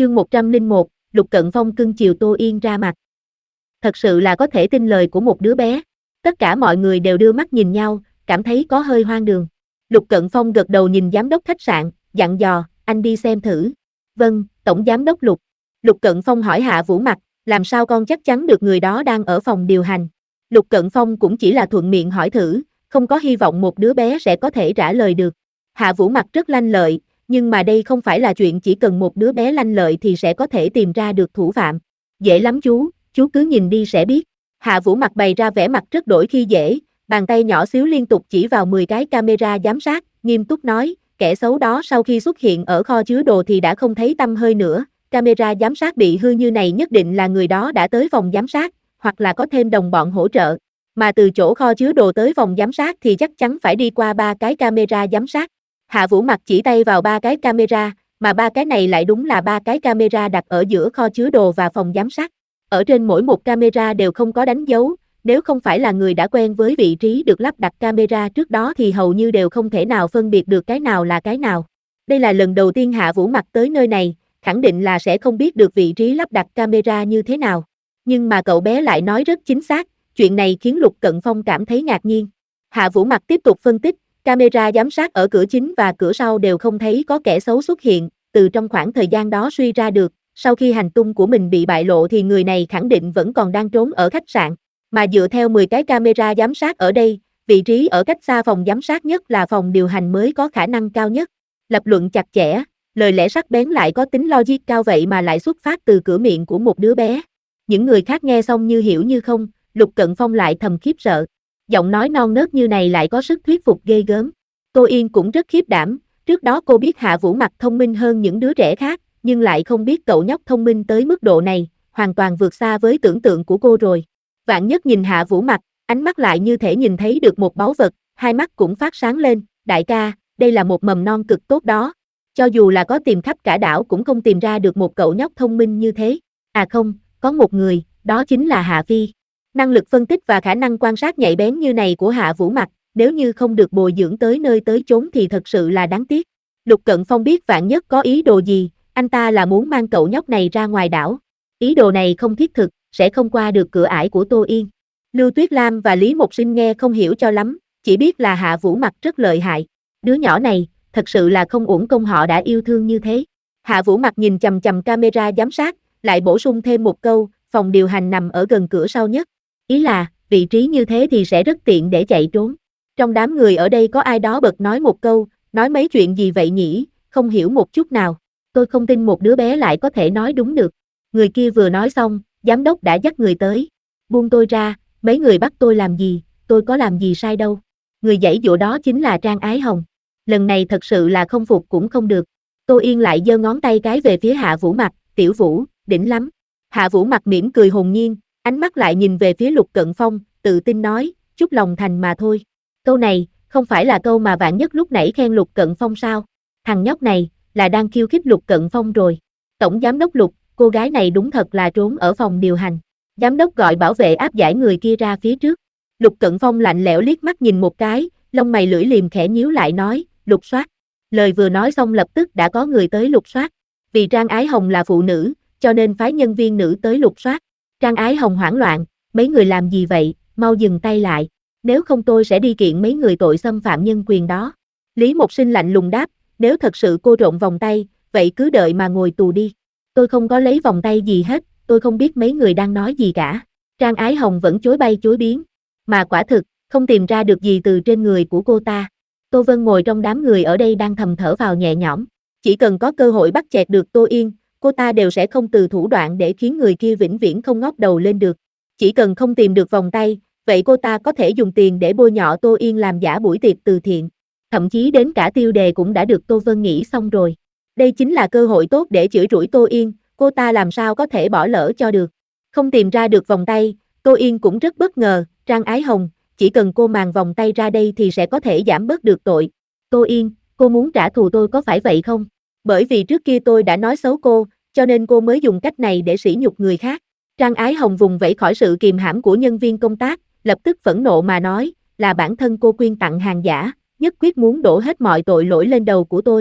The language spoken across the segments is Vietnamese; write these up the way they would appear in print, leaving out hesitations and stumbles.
Chương 101, Lục Cận Phong cưng chiều Tô Yên ra mặt. Thật sự là có thể tin lời của một đứa bé. Tất cả mọi người đều đưa mắt nhìn nhau, cảm thấy có hơi hoang đường. Lục Cận Phong gật đầu nhìn giám đốc khách sạn, dặn dò, anh đi xem thử. Vâng, tổng giám đốc Lục. Lục Cận Phong hỏi Hạ Vũ Mặc, làm sao con chắc chắn được người đó đang ở phòng điều hành. Lục Cận Phong cũng chỉ là thuận miệng hỏi thử, không có hy vọng một đứa bé sẽ có thể trả lời được. Hạ Vũ Mặc rất lanh lợi, nhưng mà đây không phải là chuyện chỉ cần một đứa bé lanh lợi thì sẽ có thể tìm ra được thủ phạm. Dễ lắm chú cứ nhìn đi sẽ biết. Hạ Vũ Mặc bày ra vẻ mặt rất đổi khi dễ, bàn tay nhỏ xíu liên tục chỉ vào 10 cái camera giám sát, nghiêm túc nói, kẻ xấu đó sau khi xuất hiện ở kho chứa đồ thì đã không thấy tăm hơi nữa, camera giám sát bị hư như này nhất định là người đó đã tới phòng giám sát, hoặc là có thêm đồng bọn hỗ trợ. Mà từ chỗ kho chứa đồ tới phòng giám sát thì chắc chắn phải đi qua 3 cái camera giám sát. Hạ Vũ Mặc chỉ tay vào 3 cái camera, mà 3 cái này lại đúng là 3 cái camera đặt ở giữa kho chứa đồ và phòng giám sát. Ở trên mỗi một camera đều không có đánh dấu, nếu không phải là người đã quen với vị trí được lắp đặt camera trước đó thì hầu như đều không thể nào phân biệt được cái nào là cái nào. Đây là lần đầu tiên Hạ Vũ Mặc tới nơi này, khẳng định là sẽ không biết được vị trí lắp đặt camera như thế nào. Nhưng mà cậu bé lại nói rất chính xác, chuyện này khiến Lục Cận Phong cảm thấy ngạc nhiên. Hạ Vũ Mặc tiếp tục phân tích, camera giám sát ở cửa chính và cửa sau đều không thấy có kẻ xấu xuất hiện, từ trong khoảng thời gian đó suy ra được, sau khi hành tung của mình bị bại lộ thì người này khẳng định vẫn còn đang trốn ở khách sạn, mà dựa theo 10 cái camera giám sát ở đây, vị trí ở cách xa phòng giám sát nhất là phòng điều hành mới có khả năng cao nhất. Lập luận chặt chẽ, lời lẽ sắc bén lại có tính logic cao vậy mà lại xuất phát từ cửa miệng của một đứa bé. Những người khác nghe xong như hiểu như không, Lục Cận Phong lại thầm khiếp sợ. Giọng nói non nớt như này lại có sức thuyết phục ghê gớm. Tô Yên cũng rất khiếp đảm, trước đó cô biết Hạ Vũ Mặc thông minh hơn những đứa trẻ khác, nhưng lại không biết cậu nhóc thông minh tới mức độ này, hoàn toàn vượt xa với tưởng tượng của cô rồi. Vạn Nhất nhìn Hạ Vũ Mặc, ánh mắt lại như thể nhìn thấy được một báu vật, hai mắt cũng phát sáng lên, đại ca, đây là một mầm non cực tốt đó. Cho dù là có tìm khắp cả đảo cũng không tìm ra được một cậu nhóc thông minh như thế. À không, có một người, đó chính là Hạ Phi. Năng lực phân tích và khả năng quan sát nhạy bén như này của Hạ Vũ Mặc, nếu như không được bồi dưỡng tới nơi tới chốn thì thật sự là đáng tiếc. Lục Cận Phong biết Vạn Nhất có ý đồ gì, anh ta là muốn mang cậu nhóc này ra ngoài đảo. Ý đồ này không thiết thực, sẽ không qua được cửa ải của Tô Yên. Lưu Tuyết Lam và Lý Mộc Sinh nghe không hiểu cho lắm, chỉ biết là Hạ Vũ Mặc rất lợi hại. Đứa nhỏ này, thật sự là không uổng công họ đã yêu thương như thế. Hạ Vũ Mặc nhìn chằm chằm camera giám sát, lại bổ sung thêm một câu, phòng điều hành nằm ở gần cửa sau nhất. Ý là, vị trí như thế thì sẽ rất tiện để chạy trốn. Trong đám người ở đây có ai đó bật nói một câu, nói mấy chuyện gì vậy nhỉ, không hiểu một chút nào. Tôi không tin một đứa bé lại có thể nói đúng được. Người kia vừa nói xong, giám đốc đã dắt người tới. Buông tôi ra, mấy người bắt tôi làm gì, tôi có làm gì sai đâu. Người giãy giụa đó chính là Trang Ái Hồng. Lần này thật sự là không phục cũng không được. Tô Yên lại giơ ngón tay cái về phía Hạ Vũ Mặc, tiểu Vũ, đỉnh lắm. Hạ Vũ Mặc mỉm cười hồn nhiên, ánh mắt lại nhìn về phía Lục Cận Phong, tự tin nói, chút lòng thành mà thôi. Câu này, không phải là câu mà Vạn Nhất lúc nãy khen Lục Cận Phong sao? Thằng nhóc này, là đang khiêu khích Lục Cận Phong rồi. Tổng giám đốc Lục, cô gái này đúng thật là trốn ở phòng điều hành. Giám đốc gọi bảo vệ áp giải người kia ra phía trước. Lục Cận Phong lạnh lẽo liếc mắt nhìn một cái, lông mày lưỡi liềm khẽ nhíu lại nói, lục soát. Lời vừa nói xong lập tức đã có người tới lục soát. Vì Trang Ái Hồng là phụ nữ, cho nên phái nhân viên nữ tới lục soát. Trang Ái Hồng hoảng loạn, mấy người làm gì vậy, mau dừng tay lại. Nếu không tôi sẽ đi kiện mấy người tội xâm phạm nhân quyền đó. Lý Mộc Sinh lạnh lùng đáp, nếu thật sự cô trộn vòng tay, vậy cứ đợi mà ngồi tù đi. Tôi không có lấy vòng tay gì hết, tôi không biết mấy người đang nói gì cả. Trang Ái Hồng vẫn chối bay chối biến. Mà quả thực, không tìm ra được gì từ trên người của cô ta. Tô Vân ngồi trong đám người ở đây đang thầm thở vào nhẹ nhõm. Chỉ cần có cơ hội bắt chẹt được Tô Yên, cô ta đều sẽ không từ thủ đoạn để khiến người kia vĩnh viễn không ngóc đầu lên được. Chỉ cần không tìm được vòng tay, vậy cô ta có thể dùng tiền để bôi nhọ Tô Yên làm giả buổi tiệc từ thiện. Thậm chí đến cả tiêu đề cũng đã được Tô Vân nghĩ xong rồi. Đây chính là cơ hội tốt để chửi rủi Tô Yên, cô ta làm sao có thể bỏ lỡ cho được. Không tìm ra được vòng tay, Tô Yên cũng rất bất ngờ, Trang Ái Hồng, chỉ cần cô màng vòng tay ra đây thì sẽ có thể giảm bớt được tội. Tô Yên, cô muốn trả thù tôi có phải vậy không? Bởi vì trước kia tôi đã nói xấu cô, cho nên cô mới dùng cách này để sỉ nhục người khác. Trang Ái Hồng vùng vẫy khỏi sự kìm hãm của nhân viên công tác, lập tức phẫn nộ mà nói, là bản thân cô quyên tặng hàng giả, nhất quyết muốn đổ hết mọi tội lỗi lên đầu của tôi.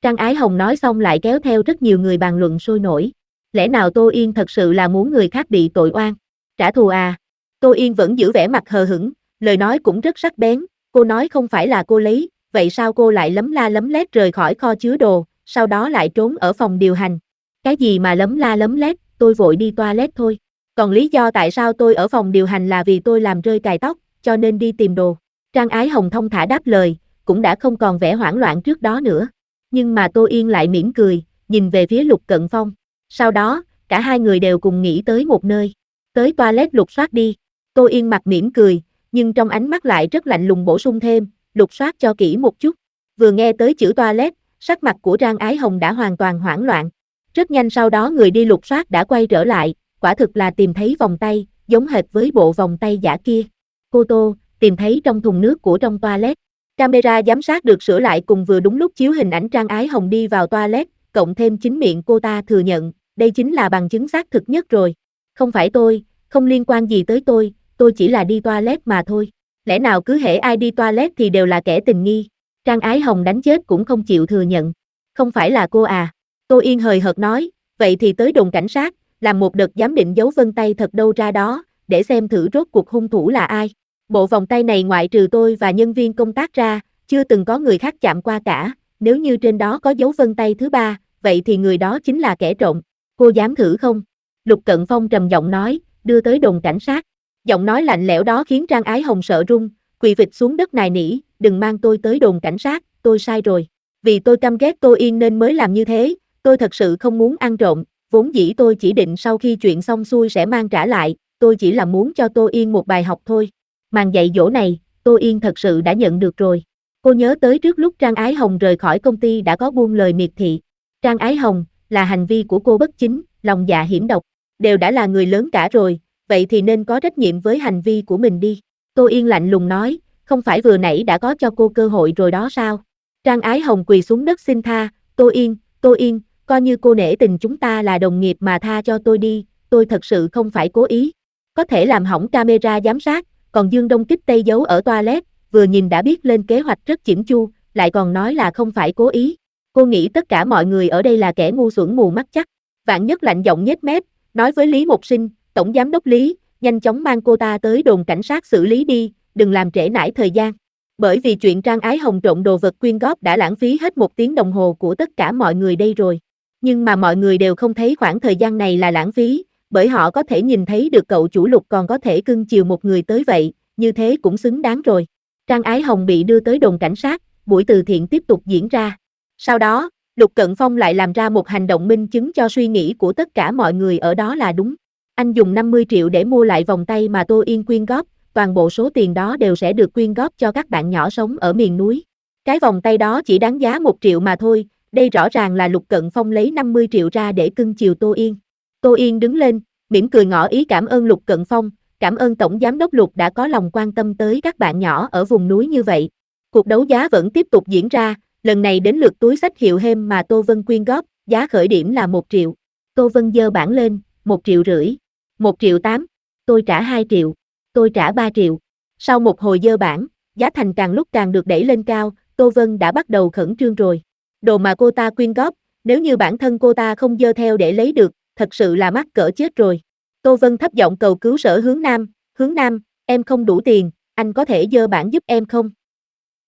Trang Ái Hồng nói xong lại kéo theo rất nhiều người bàn luận sôi nổi. Lẽ nào Tô Yên thật sự là muốn người khác bị tội oan? Trả thù à? Tô Yên vẫn giữ vẻ mặt hờ hững, lời nói cũng rất sắc bén, cô nói không phải là cô lấy, vậy sao cô lại lấm la lấm lét rời khỏi kho chứa đồ, sau đó lại trốn ở phòng điều hành? Cái gì mà lấm la lấm lét, tôi vội đi toilet thôi. Còn lý do tại sao tôi ở phòng điều hành là vì tôi làm rơi cài tóc, cho nên đi tìm đồ. Trang Ái Hồng thong thả đáp lời, cũng đã không còn vẻ hoảng loạn trước đó nữa. Nhưng mà Tô Yên lại mỉm cười, nhìn về phía Lục Cận Phong. Sau đó, cả hai người đều cùng nghĩ tới một nơi. Tới toilet lục soát đi. Tô Yên mặt mỉm cười, nhưng trong ánh mắt lại rất lạnh lùng bổ sung thêm, lục soát cho kỹ một chút. Vừa nghe tới chữ toilet, sắc mặt của Trang Ái Hồng đã hoàn toàn hoảng loạn. Rất nhanh sau đó người đi lục soát đã quay trở lại, quả thực là tìm thấy vòng tay, giống hệt với bộ vòng tay giả kia. Cô Tô, tìm thấy trong thùng nước của trong toilet. Camera giám sát được sửa lại cùng vừa đúng lúc chiếu hình ảnh Trang Ái Hồng đi vào toilet, cộng thêm chính miệng cô ta thừa nhận, đây chính là bằng chứng xác thực nhất rồi. Không phải tôi, không liên quan gì tới tôi chỉ là đi toilet mà thôi. Lẽ nào cứ hễ ai đi toilet thì đều là kẻ tình nghi? Trang Ái Hồng đánh chết cũng không chịu thừa nhận. Không phải là cô à? Tô Yên hời hợt nói, vậy thì tới đồn cảnh sát, làm một đợt giám định dấu vân tay thật đâu ra đó, để xem thử rốt cuộc hung thủ là ai. Bộ vòng tay này ngoại trừ tôi và nhân viên công tác ra, chưa từng có người khác chạm qua cả, nếu như trên đó có dấu vân tay thứ ba, vậy thì người đó chính là kẻ trộm. Cô dám thử không? Lục Cận Phong trầm giọng nói, đưa tới đồn cảnh sát. Giọng nói lạnh lẽo đó khiến Trang Ái Hồng sợ run, quỳ phịch xuống đất nài nỉ, đừng mang tôi tới đồn cảnh sát, tôi sai rồi. Vì tôi căm ghét Tô Yên nên mới làm như thế, tôi thật sự không muốn ăn trộm, vốn dĩ tôi chỉ định sau khi chuyện xong xuôi sẽ mang trả lại, tôi chỉ là muốn cho Tô Yên một bài học thôi. Màn dạy dỗ này, Tô Yên thật sự đã nhận được rồi. Cô nhớ tới trước lúc Trang Ái Hồng rời khỏi công ty đã có buông lời miệt thị. Trang Ái Hồng, là hành vi của cô bất chính, lòng dạ hiểm độc, đều đã là người lớn cả rồi, vậy thì nên có trách nhiệm với hành vi của mình đi. Tô Yên lạnh lùng nói, không phải vừa nãy đã có cho cô cơ hội rồi đó sao? Trang Ái Hồng quỳ xuống đất xin tha, Tô Yên, coi như cô nể tình chúng ta là đồng nghiệp mà tha cho tôi đi, tôi thật sự không phải cố ý. Có thể làm hỏng camera giám sát, còn Dương Đông Kích Tây giấu ở toilet, vừa nhìn đã biết lên kế hoạch rất chỉnh chu, lại còn nói là không phải cố ý. Cô nghĩ tất cả mọi người ở đây là kẻ ngu xuẩn mù mắt chắc. Vạn Nhất lạnh giọng nhếch mép, nói với Lý Mộc Sinh, Tổng Giám đốc Lý, nhanh chóng mang cô ta tới đồn cảnh sát xử lý đi, đừng làm trễ nải thời gian. Bởi vì chuyện Trang Ái Hồng trộm đồ vật quyên góp đã lãng phí hết 1 tiếng đồng hồ của tất cả mọi người đây rồi. Nhưng mà mọi người đều không thấy khoảng thời gian này là lãng phí, bởi họ có thể nhìn thấy được cậu chủ Lục còn có thể cưng chiều một người tới vậy, như thế cũng xứng đáng rồi. Trang Ái Hồng bị đưa tới đồn cảnh sát, buổi từ thiện tiếp tục diễn ra. Sau đó, Lục Cận Phong lại làm ra một hành động minh chứng cho suy nghĩ của tất cả mọi người ở đó là đúng. Anh dùng 50 triệu để mua lại vòng tay mà Tô Yên quyên góp, toàn bộ số tiền đó đều sẽ được quyên góp cho các bạn nhỏ sống ở miền núi. Cái vòng tay đó chỉ đáng giá 1 triệu mà thôi, đây rõ ràng là Lục Cận Phong lấy 50 triệu ra để cưng chiều Tô Yên. Tô Yên đứng lên, mỉm cười ngỏ ý cảm ơn Lục Cận Phong, cảm ơn Tổng Giám đốc Lục đã có lòng quan tâm tới các bạn nhỏ ở vùng núi như vậy. Cuộc đấu giá vẫn tiếp tục diễn ra, lần này đến lượt túi xách hiệu hêm mà Tô Vân quyên góp, giá khởi điểm là 1 triệu. Tô Vân giơ bảng lên, 1,5 triệu, 1,8 triệu, tôi trả 2 triệu, tôi trả 3 triệu. Sau một hồi giơ bảng, giá thành càng lúc càng được đẩy lên cao, Tô Vân đã bắt đầu khẩn trương rồi. Đồ mà cô ta quyên góp, nếu như bản thân cô ta không giơ theo để lấy được, thật sự là mắc cỡ chết rồi. Tô Vân thấp giọng cầu cứu Sở Hướng Nam, em không đủ tiền, anh có thể giơ bảng giúp em không?